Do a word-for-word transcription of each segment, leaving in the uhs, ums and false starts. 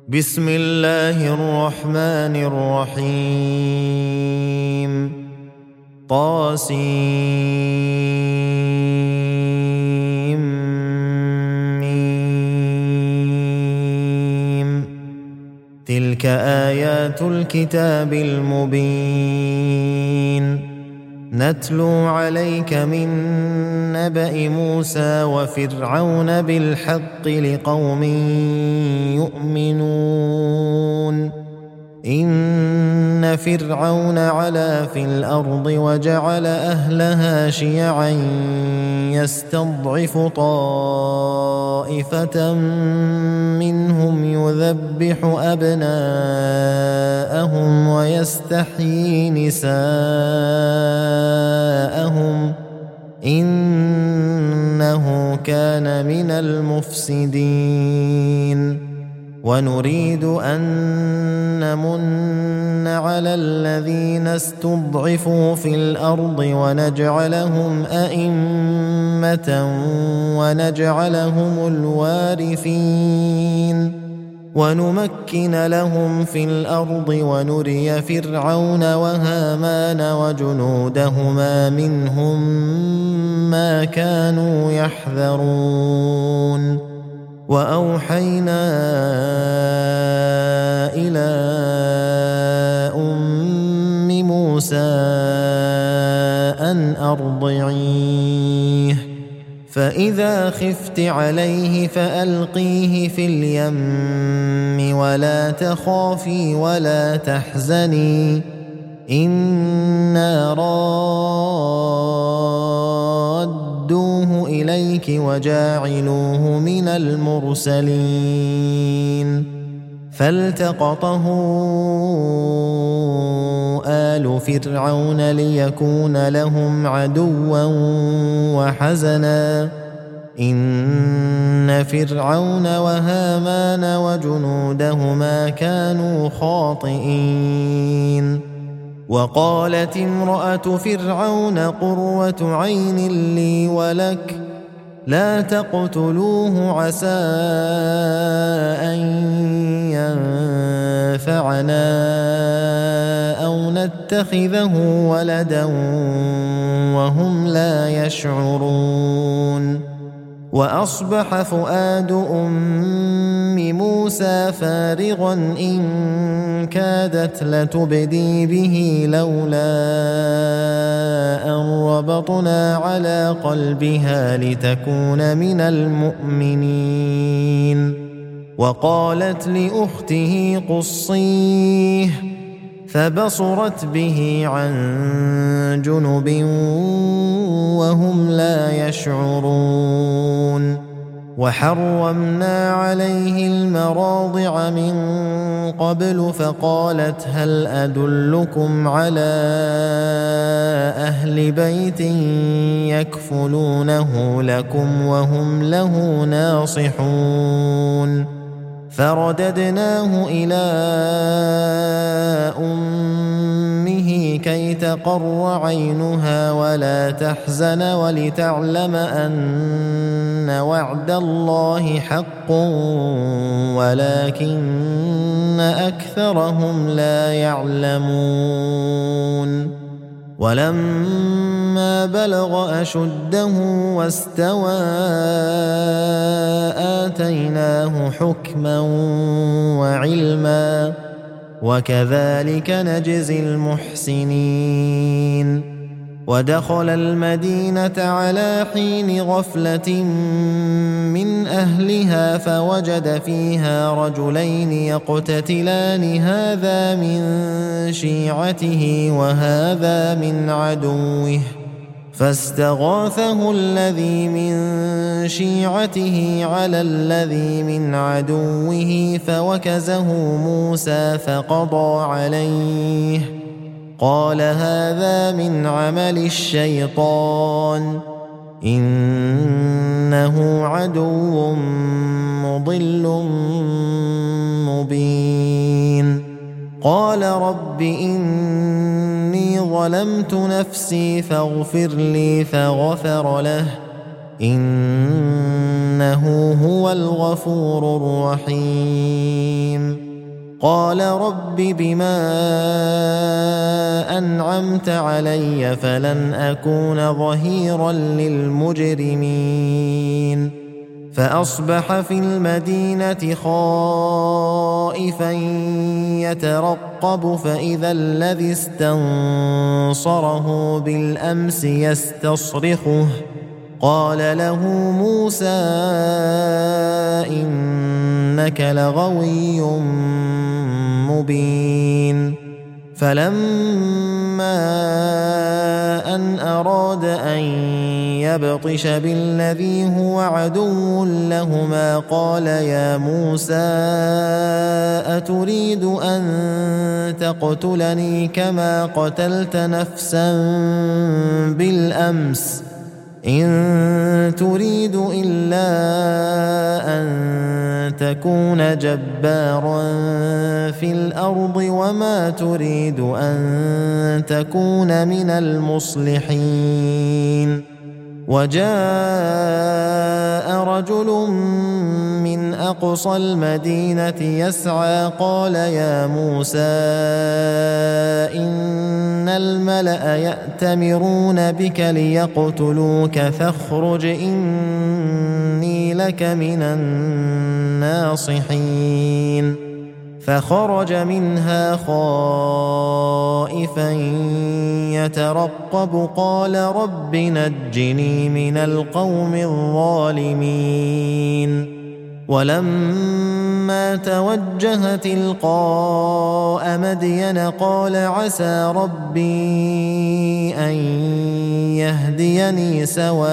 بسم الله الرحمن الرحيم طاسيم تلك آيات الكتاب المبين نتلو عليك من نبأ موسى وفرعون بالحق لقوم يؤمنون إن فرعون علا في الأرض وجعل أهلها شيعا يستضعف طائفة منهم يذبح أبناءهم ويستحيي نساءهم إنه كان من المفسدين ونريد أن نمن على الذين استضعفوا في الأرض ونجعلهم أئمة ونجعلهم الوارثين ونمكن لهم في الأرض ونري فرعون وهامان وجنودهما منهم ما كانوا يحذرون وأوحينا إلى أم موسى أن أرضعيه فإذا خفت عليه فألقيه في اليم ولا تخافي ولا تحزني إنا رادوه إليك وجاعلوه من المرسلين فالتقطه آل فرعون ليكون لهم عدوا وحزنا إن فرعون وهامان وجنودهما كانوا خاطئين وقالت امرأة فرعون قرة عين لي ولك لا تقتلوه عسى أن ينفعنا أو نتخذه ولدا وهم لا يشعرون وأصبح فؤاد أم موسى فارغا إن كادت لتبدي به لولا أن ربطنا على قلبها لتكون من المؤمنين وقالت لأخته قصيه فبصرت به عن جنب وهم لا يشعرون وحرمنا عليه المراضع من قبل فقالت هل أدلكم على أهل بيت يكفلونه لكم وهم له ناصحون فرددناه إلى أمه كي تقر عينها ولا تحزن ولتعلم أن وعد الله حق ولكن أكثرهم لا يعلمون ولما بلغ أشده واستوى آتيناه حكما وعلما وكذلك نجزي المحسنين ودخل المدينة على حين غفلة من أهلها فوجد فيها رجلين يقتتلان هذا من شيعته وهذا من عدوه فاستغاثه الذي من شيعته على الذي من عدوه فوكزه موسى فقضى عليه قال هذا من عمل الشيطان إنه عدو مضل مبين قال رب إني ظلمت نفسي فاغفر لي فغفر له إنه هو الغفور الرحيم قال رب بما أنعمت علي فلن أكون ظهيرا للمجرمين فأصبح في المدينة خائفا يترقب فإذا الذي استنصره بالأمس يستصرخه قال له موسى إنك لغوي مبين فلما أن أراد أن يبطش بالذي هو عدو لهما قال يا موسى أتريد أن تقتلني كما قتلت نفسا بالأمس إن تريد إلا أن تكون جبارا في الأرض وما تريد أن تكون من المصلحين وجاء رجل من أقصى المدينة يسعى قال يا موسى إن الملأ يأتمرون بك ليقتلوك فاخرج إني لك من الناصحين فخرج منها خائفا يترقب قال رب نجني من القوم الظالمين ولما توجه تلقاء مدين قال عسى ربي أن يهديني سواء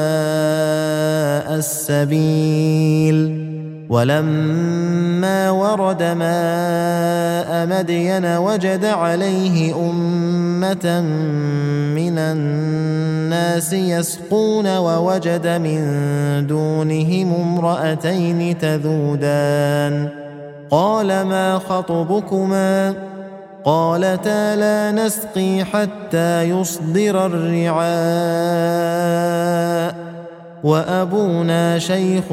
السبيل ولما ورد ماء مدين وجد عليه أمة من الناس يسقون ووجد من دونهم امرأتين تذودان قال ما خطبكما قالتا لا نسقي حتى يصدر الرعاء وأبونا شيخ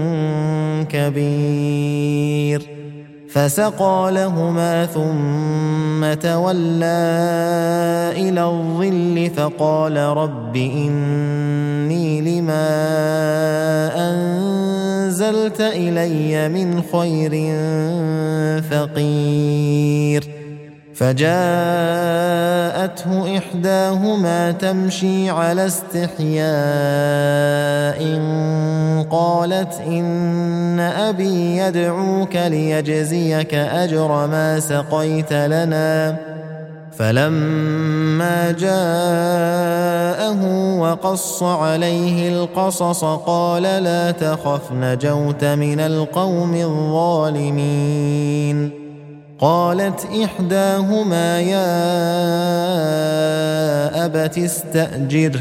كبير فسقى لهما ثم تولى إلى الظل فقال رب إني لما أنزلت إلي من خير فقير فجاءته إحداهما تمشي على استحياء قالت إن أبي يدعوك ليجزيك أجر ما سقيت لنا فلما جاءه وقص عليه القصص قال لا تخف نجوت من القوم الظالمين قالت إحداهما يا أبت استأجره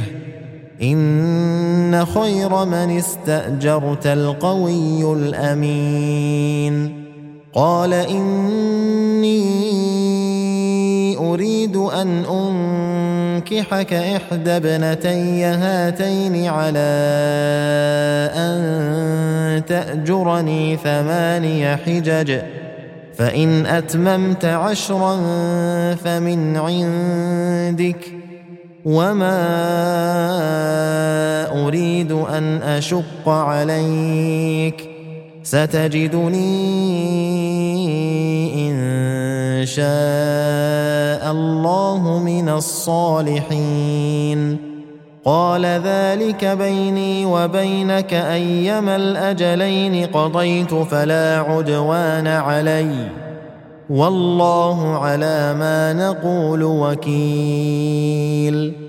إن خير من استأجرت القوي الأمين قال إني أريد أن أنكحك إحدى ابنتي هاتين على أن تأجرني ثماني حجج فإن أتممت عشرا فمن عندك وما أريد أن أشق عليك ستجدني إن شاء الله من الصالحين قال ذلك بيني وبينك أيما الأجلين قضيت فلا عدوان علي والله على ما نقول وكيل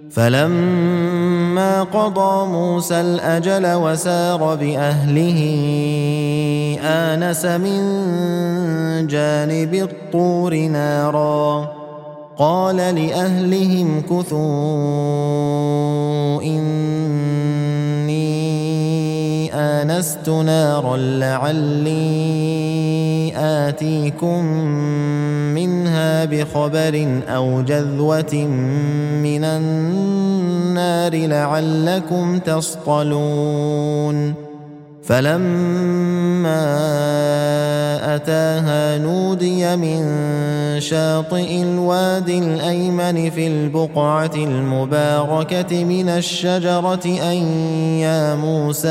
فلما قضى موسى الأجل وسار بأهله آنس من جانب الطور نارا قال لأهلهم كثوا إني آنست نارا لعلي آتيكم منها بخبر أو جذوة من النار لعلكم تصطلون فلما أتاها نودي من شاطئ الوادي الأيمن في البقعة المباركة من الشجرة أن يا موسى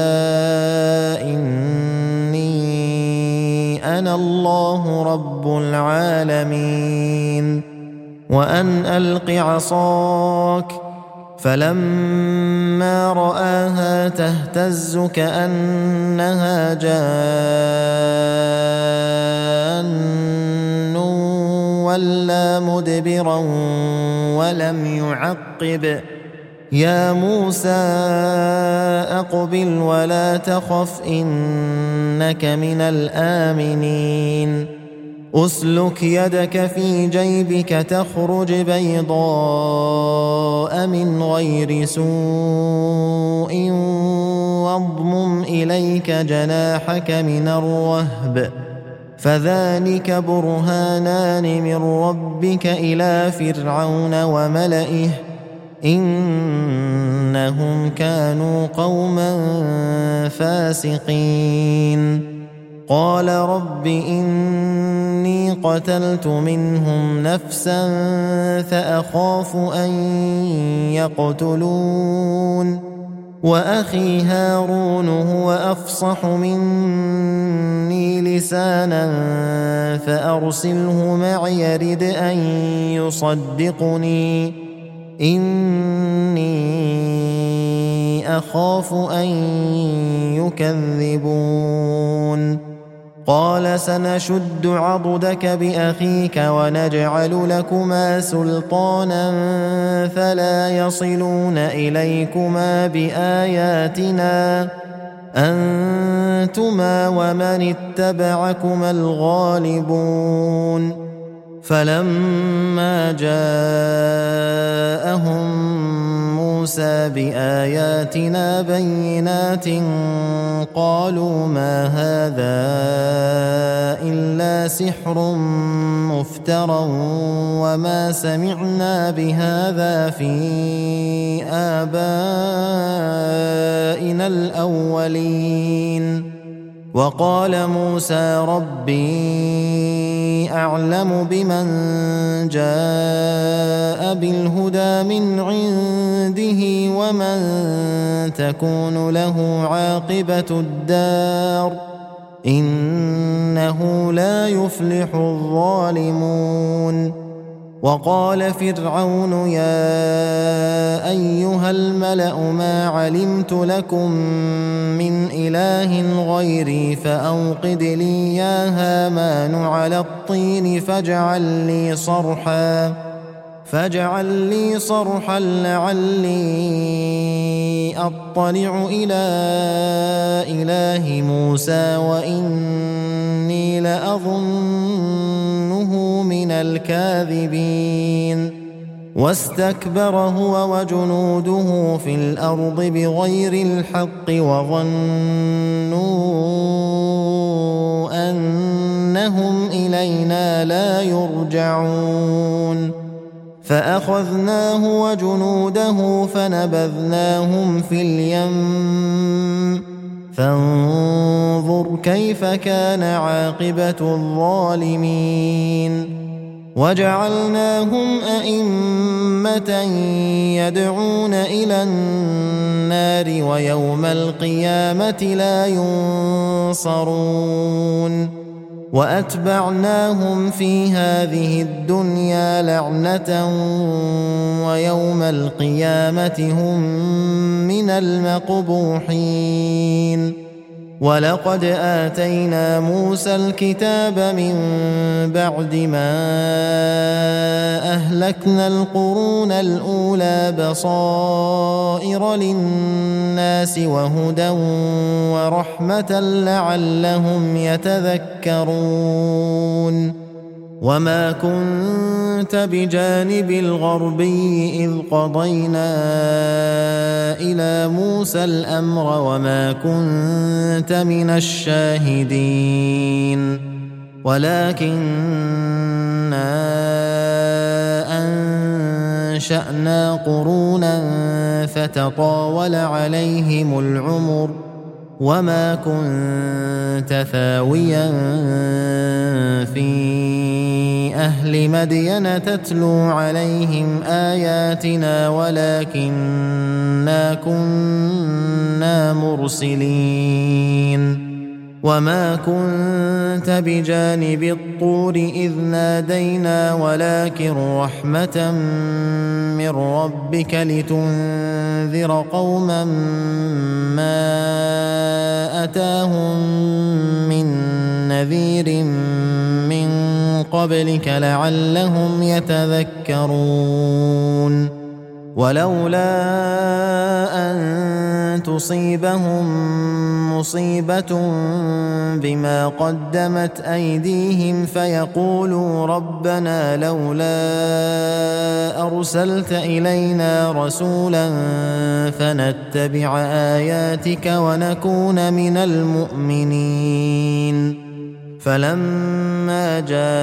إني أنا الله رب العالمين وأن ألق عصاك. فلما رآها تهتز كأنها جان ولى مدبرا ولم يعقب. يا موسى أقبل ولا تخف إنك من الآمنين. أسلك يدك في جيبك تخرج بيضاء من غير سوء واضمم إليك جناحك من الرهب فذلك برهانان من ربك إلى فرعون وملئه إنهم كانوا قوما فاسقين. قال رب إني قتلت منهم نفسا فأخاف أن يقتلون وأخي هارون هو أفصح مني لسانا فأرسله معي يرد أن يصدقني إني أخاف أن يكذبون. قال سنشد عضدك بأخيك ونجعل لكما سلطانا فلا يصلون إليكما بآياتنا أنتما ومن اتبعكما الغالبون. فلما جاءهم موسى بآياتنا بينات قالوا ما هذا إلا سحر مفترى وما سمعنا بهذا في آبائنا الأولين. وقال موسى ربي أعلم بمن جاء بالهدى من عنده ومن تكون له عاقبة الدار إنه لا يفلح الظالمون. وقال فرعون يا أيها الملأ ما علمت لكم من إله غيري فأوقد لي يا هامان على الطين فاجعل لي صرحا فاجعل لي صرحا لعلي أطلع إلى إله موسى وإني لأظنه من الكاذبين. واستكبر هو وجنوده في الأرض بغير الحق وظنوا أنهم إلينا لا يرجعون. فأخذناه وجنوده فنبذناهم في اليم فانظر كيف كان عاقبة الظالمين. وجعلناهم أئمة يدعون إلى النار ويوم القيامة لا ينصرون. وأتبعناهم في هذه الدنيا لعنة ويوم القيامة هم من المقبوحين. ولقد آتينا موسى الكتاب من بعد ما أهلكنا القرون الأولى بصائر للناس وهدى ورحمة لعلهم يتذكرون. وما كنت بجانب الغربي إذ قضينا إلى موسى الأمر وما كنت من الشاهدين ولكننا أنشأنا قرونا فتطاول عليهم العمر وما كنت ثاويا في أهل مدين تتلو عليهم آياتنا ولكننا كنا مرسلين وما كنت بجانب الطور إذ نادينا ولكن رحمة من ربك لتنذر قوما ما أتاهم من نذير من قبلك لعلهم يتذكرون ولولا أن تصيبهم مصيبة بما قدمت أيديهم فيقولوا ربنا لولا أرسلت إلينا رسولا فنتبع آياتك ونكون من المؤمنين فلما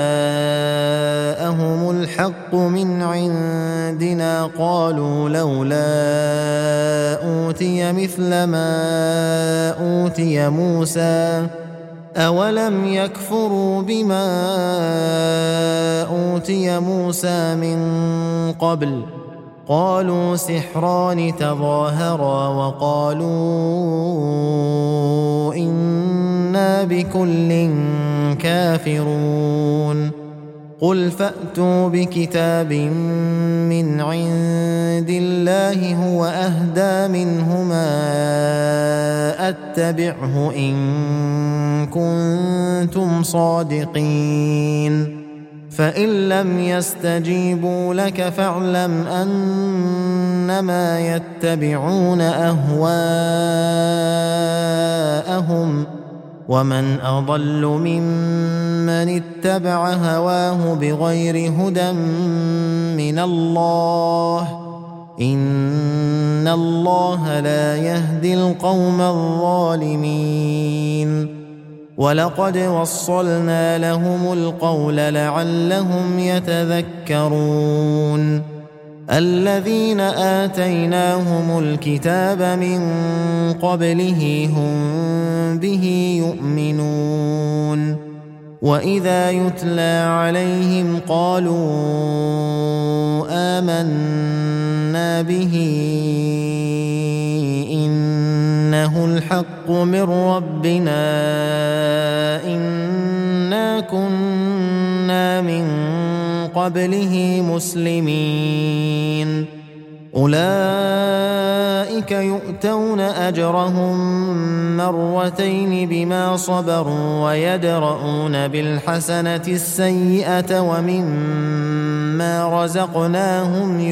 جاءهم الحق من عندنا قالوا لولا أوتي مثل ما أوتي موسى أولم يكفروا بما أوتي موسى من قبل قالوا سحران تظاهرا وقالوا إنا بكل كافرون قل فأتوا بكتاب من عند الله هو أهدى منهما أتبعه إن كنتم صادقين فإن لم يستجيبوا لك فاعلم أنما يتبعون أهواءهم ومن أضل ممن اتبع هواه بغير هدى من الله إن الله لا يهدي القوم الظالمين ولقد وصلنا لهم القول لعلهم يتذكرون الذين آتيناهم الكتاب من قبله هم به يؤمنون وإذا يتلى عليهم قالوا آمنا به إنه الحق من ربنا إنا كنا من قبله مسلمين أولئك يؤتون أجرهم مرتين بما صبروا ويدرؤون بالحسنة السيئة ومما رزقناهم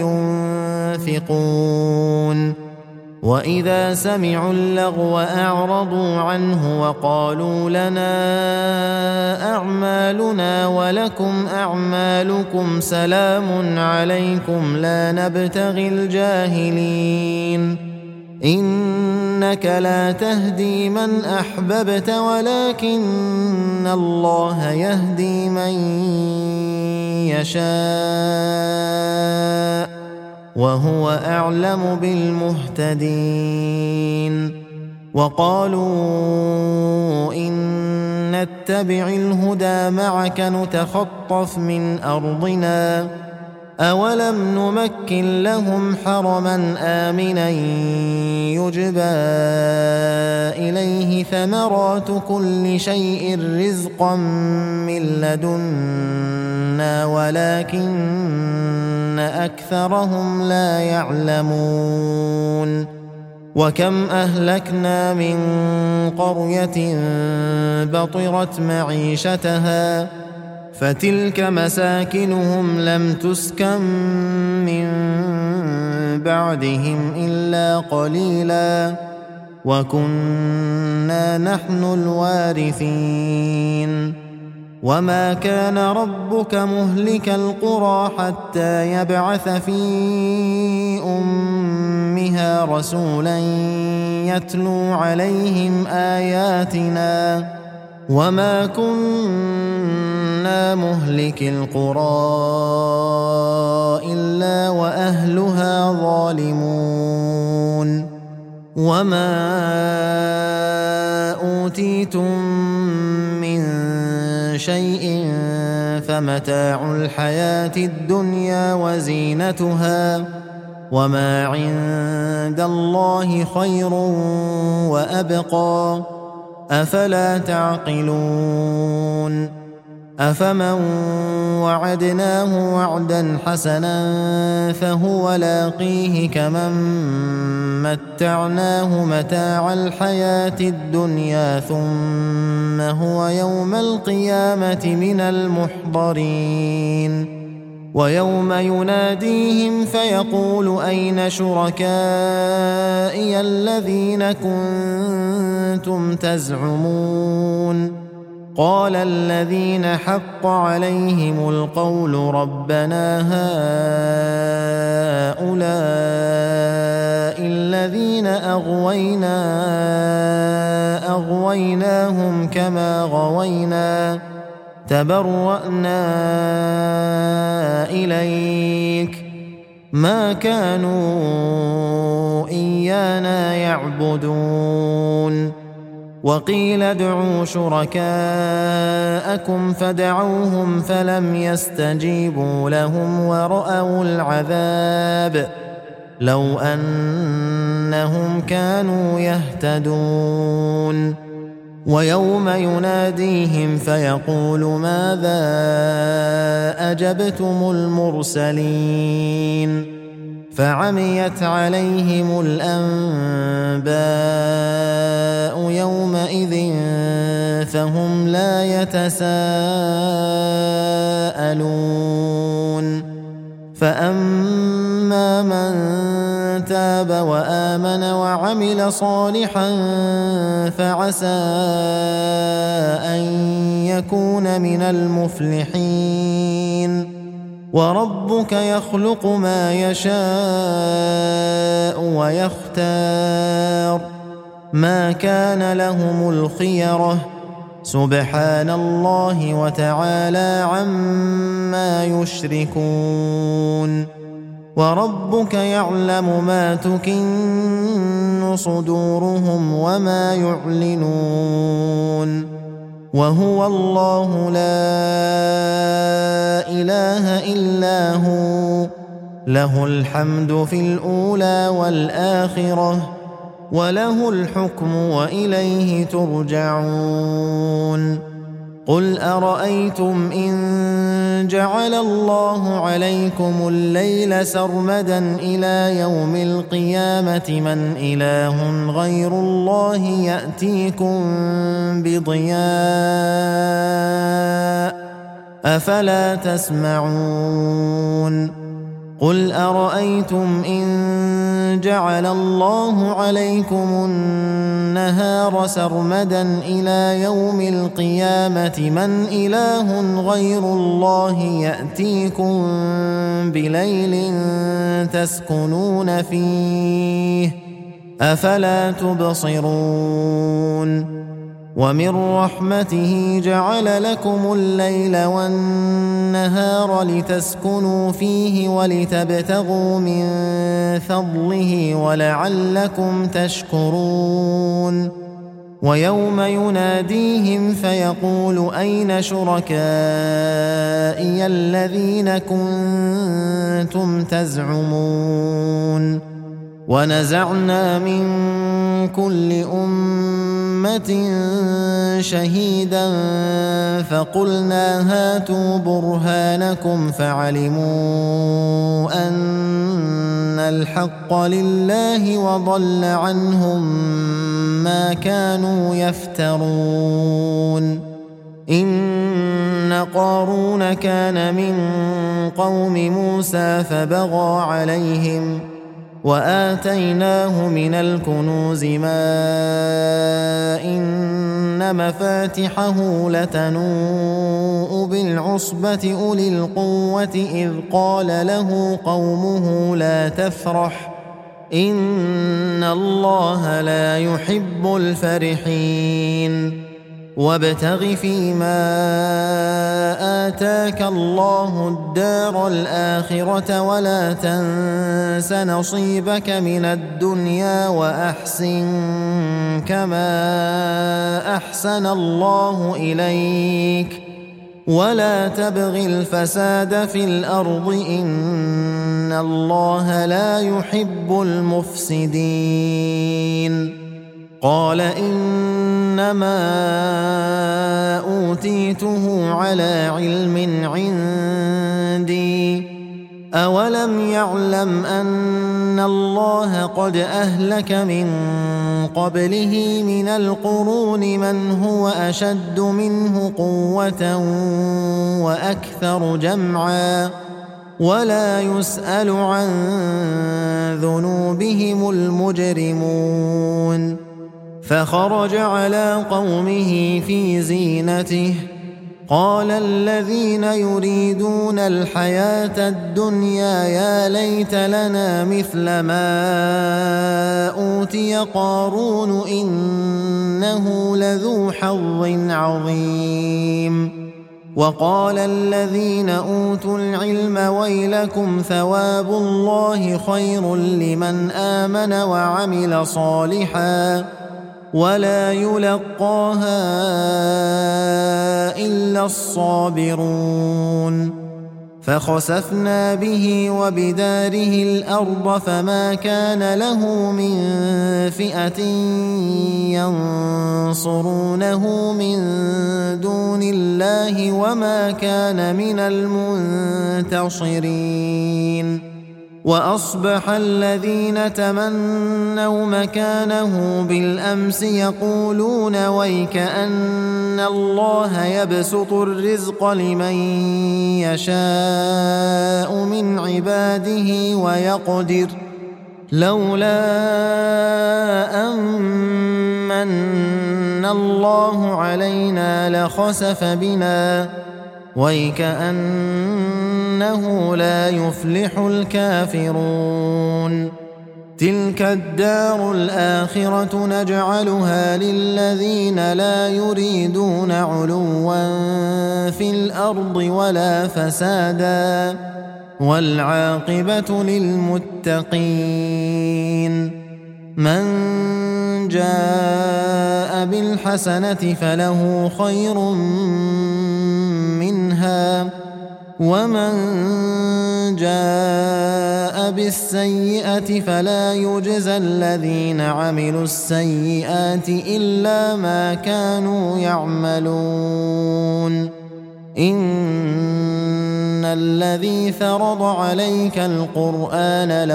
ينفقون وإذا سمعوا اللغو أعرضوا عنه وقالوا لنا أعمالنا ولكم أعمالكم سلام عليكم لا نبتغي الجاهلين إنك لا تهدي من أحببت ولكن الله يهدي من يشاء وهو أعلم بالمهتدين وقالوا إن نتبع الهدى معك نتخطف من أرضنا أولم نمكن لهم حرما آمنا يجبى إليه ثمرات كل شيء رزقا من لدنا ولكن أكثرهم لا يعلمون وكم أهلكنا من قرية بطرت معيشتها فتلك مساكنهم لم تسكن من بعدهم إلا قليلا وكنا نحن الوارثين وما كان ربك مهلك القرى حتى يبعث في أمها رسولا يتلو عليهم آياتنا وما كنا مهلك القرى إلا وأهلها ظالمون وما أوتيتم من شيء فمتاع الحياة الدنيا وزينتها وما عند الله خير وأبقى أفلا تعقلون أفمن وعدناه وعدا حسنا فهو لاقيه كمن متعناه متاع الحياة الدنيا ثم هو يوم القيامة من المحضرين ويوم يناديهم فيقول أين شركائي الذين كنتم تزعمون قال الذين حق عليهم القول ربنا هؤلاء الذين أغوينا أغويناهم كما غوينا تبرأنا إليك ما كانوا إيانا يعبدون وقيل ادعوا شركاءكم فدعوهم فلم يستجيبوا لهم ورأوا العذاب لو أنهم كانوا يهتدون ويوم يناديهم فيقول ماذا أجبتم المرسلين فعميت عليهم الأنباء يومئذ فهم لا يتساءلون فأما من تاب وآمن وعمل صالحا فعسى أن يكون من المفلحين وربك يخلق ما يشاء ويختار ما كان لهم الخيرة سبحان الله وتعالى عما يشركون وربك يعلم ما تكن صدورهم وما يعلنون وهو الله لا إله إلا هو له الحمد في الأولى والآخرة وله الحكم وإليه ترجعون قل أرأيتم إن جعل الله عليكم الليل سرمدا إلى يوم القيامة من إله غير الله يأتيكم بضياء أفلا تسمعون قل أرأيتم إن جعل الله عليكم النهار سرمدا إلى يوم القيامة من إله غير الله يأتيكم بليل تسكنون فيه أفلا تبصرون ومن رحمته جعل لكم الليل والنهار لتسكنوا فيه ولتبتغوا من فضله ولعلكم تشكرون ويوم يناديهم فيقول أين شركائي الذين كنتم تزعمون ونزعنا من كل أمة شهيدا فقلنا هاتوا برهانكم فعلموا أن الحق لله وضل عنهم ما كانوا يفترون إن قارون كان من قوم موسى فبغى عليهم وآتيناه من الكنوز ما إن مفاتحه لتنوء بالعصبة أولي القوة إذ قال له قومه لا تفرح إن الله لا يحب الفرحين وابتغ فيما آتاك الله الدار الآخرة ولا تنس نصيبك من الدنيا وأحسن كما أحسن الله إليك ولا تبغ الفساد في الأرض إن الله لا يحب المفسدين. قال إنما أوتيته على علم عندي أولم يعلم أن الله قد أهلك من قبله من القرون من هو أشد منه قوة وأكثر جمعا ولا يسأل عن ذنوبهم المجرمون. فخرج على قومه في زينته قال الذين يريدون الحياة الدنيا يا ليت لنا مثل ما أوتي قارون إنه لذو حظ عظيم. وقال الذين أوتوا العلم ويلكم ثواب الله خير لمن آمن وعمل صالحا ولا يلقاها إلا الصابرون. فخسفنا به وبداره الأرض فما كان له من فئة ينصرونه من دون الله وما كان من المنتصرين. وأصبح الذين تمنوا مكانه بالأمس يقولون ويكأن الله يبسط الرزق لمن يشاء من عباده ويقدر لولا أمن الله علينا لخسف بنا ويكأنه لا يفلح الكافرون. تلك الدار الآخرة نجعلها للذين لا يريدون علوا في الأرض ولا فسادا والعاقبة للمتقين. من جاء بالحسنة فله خير منها ومن جاء بالسيئة فلا يجزى الذين عملوا السيئات إلا ما كانوا يعملون. إن الذي فرض عليك القرآن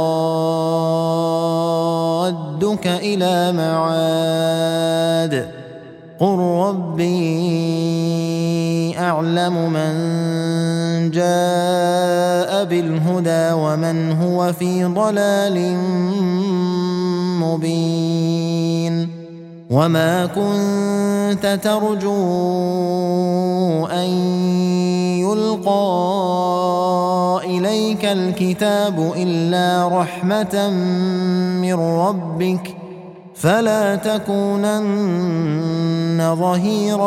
لرادك إلى معاد قل ربي أعلم من جاء بالهدى ومن هو في ضلال مبين. وما كنت ترجو أن يلقى إليك الكتاب إلا رحمة من ربك فلا تكونن ظهيرا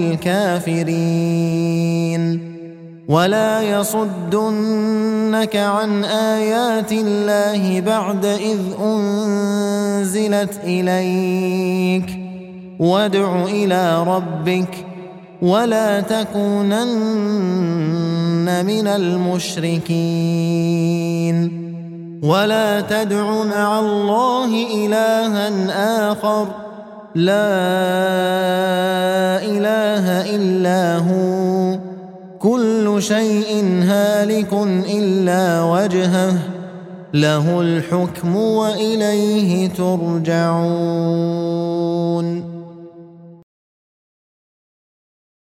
للكافرين. ولا يصدنك عن آيات الله بعد إذ أنزلت إليك وادع إلى ربك ولا تكونن من المشركين. ولا تدع مع الله إلها آخر لا إله إلا هو كل شيء هالك إلا وجهه له الحكم وإليه ترجعون.